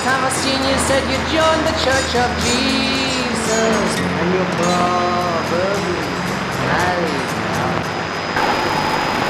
time I seen you said you joined the Church of Jesus, and you're probably married now.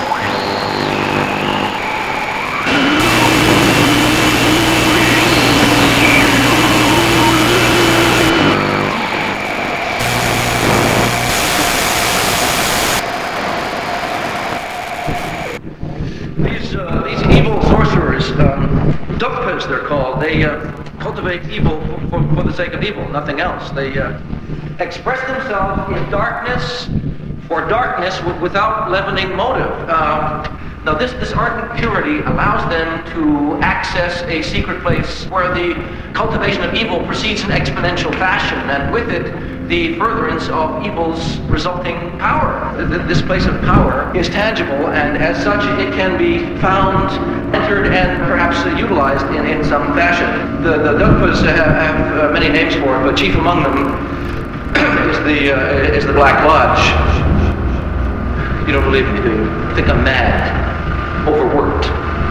These evil sorcerers, Dugpas they're called, they cultivate evil for the sake of evil, nothing else. They express themselves in darkness for darkness without leavening motive. Now this ardent purity allows them to access a secret place where the cultivation of evil proceeds in exponential fashion, and with it the furtherance of evil's resulting power. This place of power is tangible, and as such it can be found, entered, and perhaps utilized in some fashion. The Dugpas have many names for it, but chief among them is the Black Lodge. You don't believe me, do you? You think I'm mad, overworked.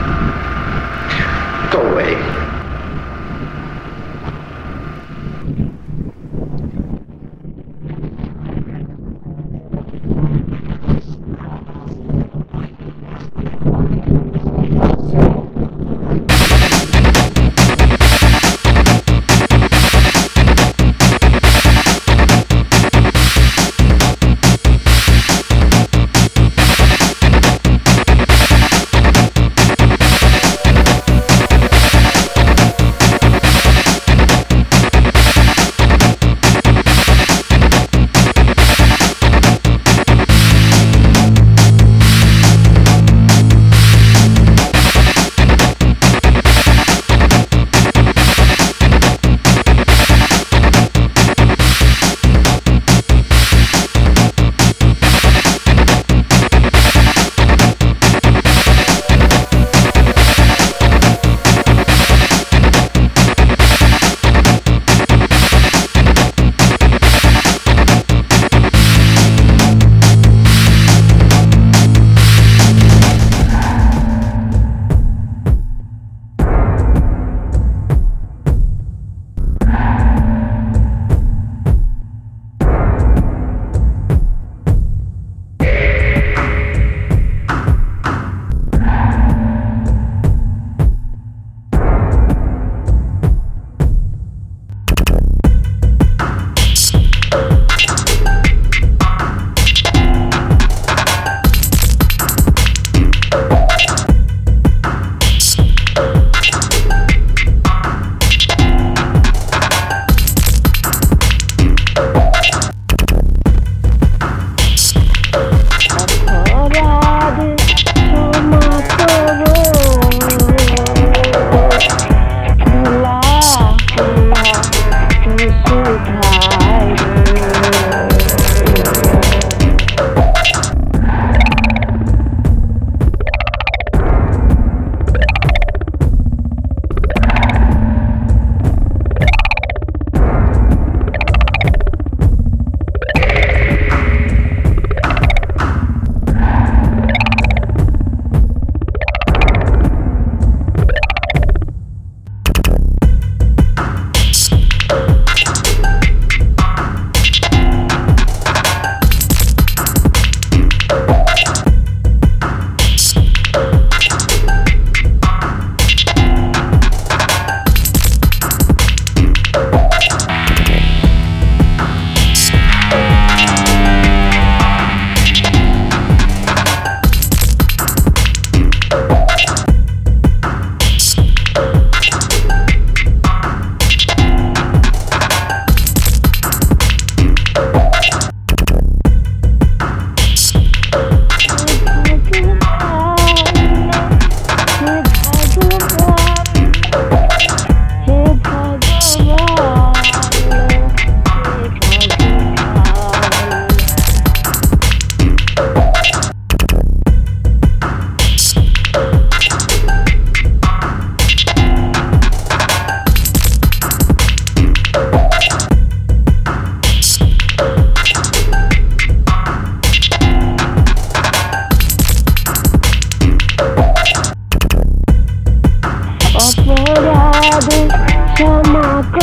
Go away.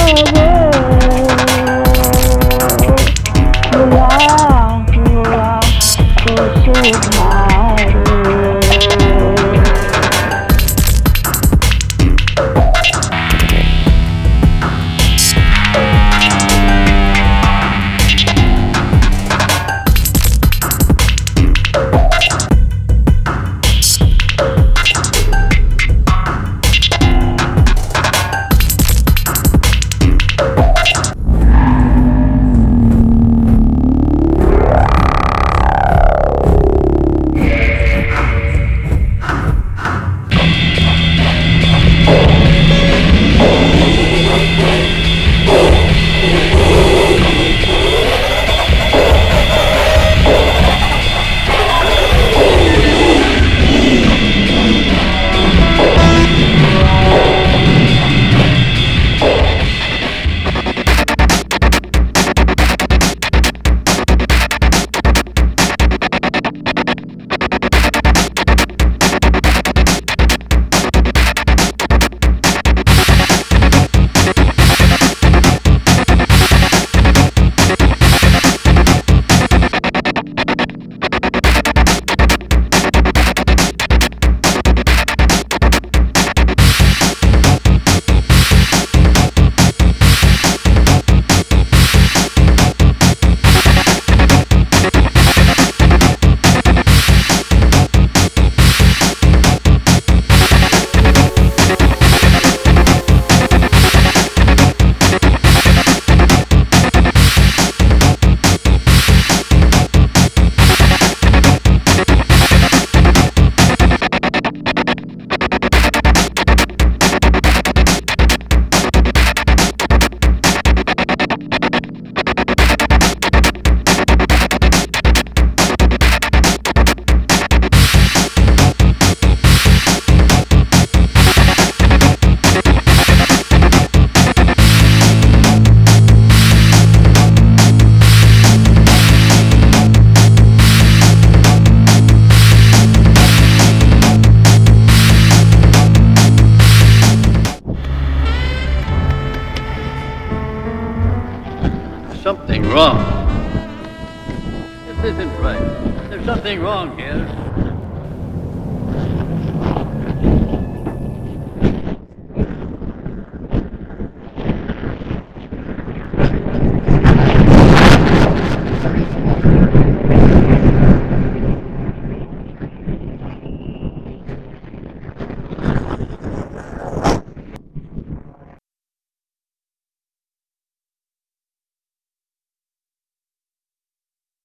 Something wrong. This isn't right. There's something wrong here.